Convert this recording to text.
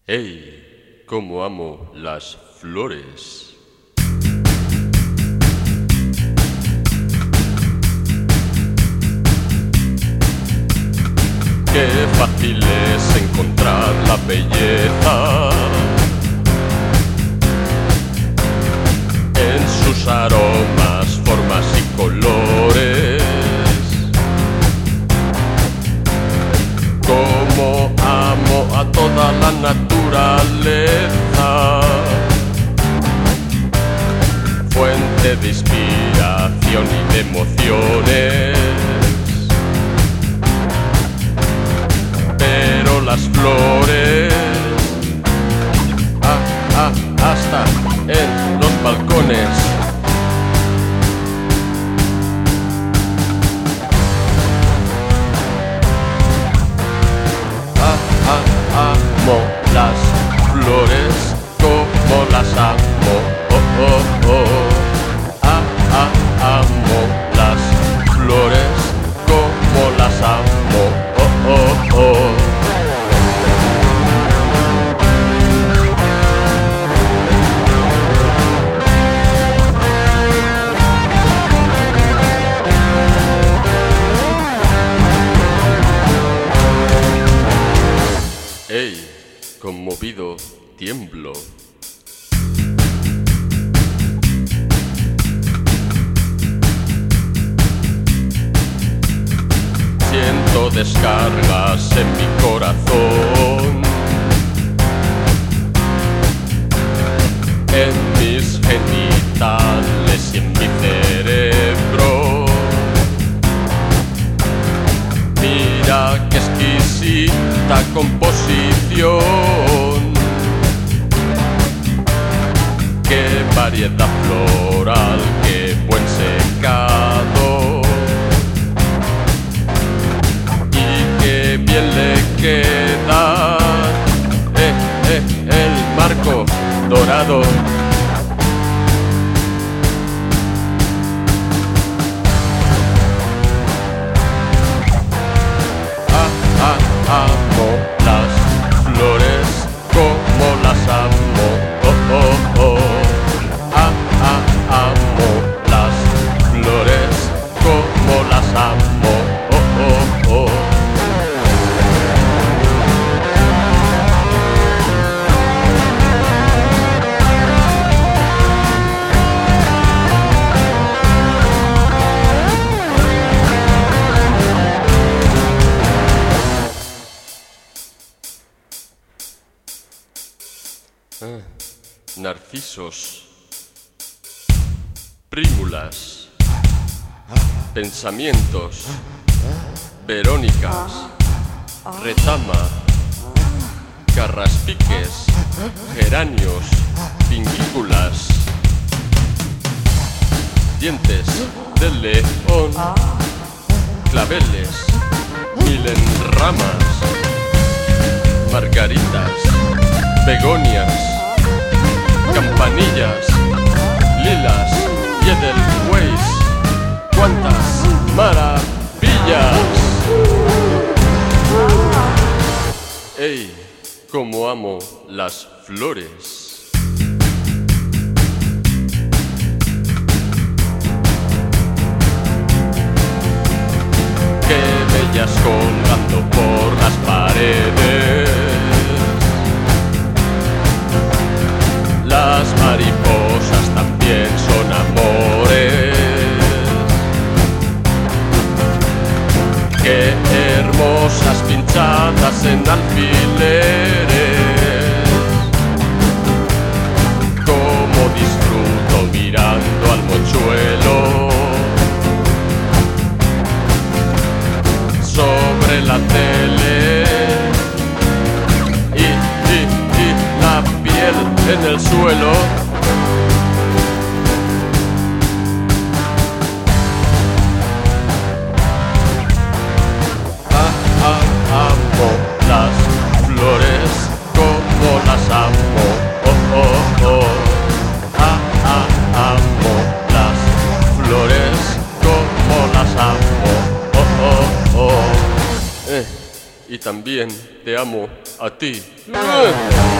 Hey, cómo amo las flores. Qué fácil es encontrar la belleza en sus aromas, formas y colores. Como amo a toda la naturaleza, fuente de inspiración y de emociones. Pero las flores, hasta en los balcones. Amo las flores como las amo. Amo las flores como las amo. Ey, conmovido tiemblo. Siento descargas en mi corazón, en mis genitales y en mi cerebro. Mira qué exquisita composición, qué variedad floral, qué buen secado, y qué bien le queda el marco dorado. Amo las flores como las amo. Amo las flores como las amo. Narcisos, prímulas, pensamientos, verónicas, retama, carraspiques, geranios, pingículas, dientes de león, claveles, milenramas, margaritas, begonias, campanillas, lilas y edelweiss. ¡Cuántas maravillas! ¡Ey! ¡Cómo amo las flores! ¡Qué bellas colgando por las paredes! Las mariposas también son amores. Qué hermosas pinchadas en alfileres. Cómo disfruto mirando al mochuelo sobre la tele. En el suelo, amo las flores como las amo. Amo las flores como las amo. Y también te amo a ti.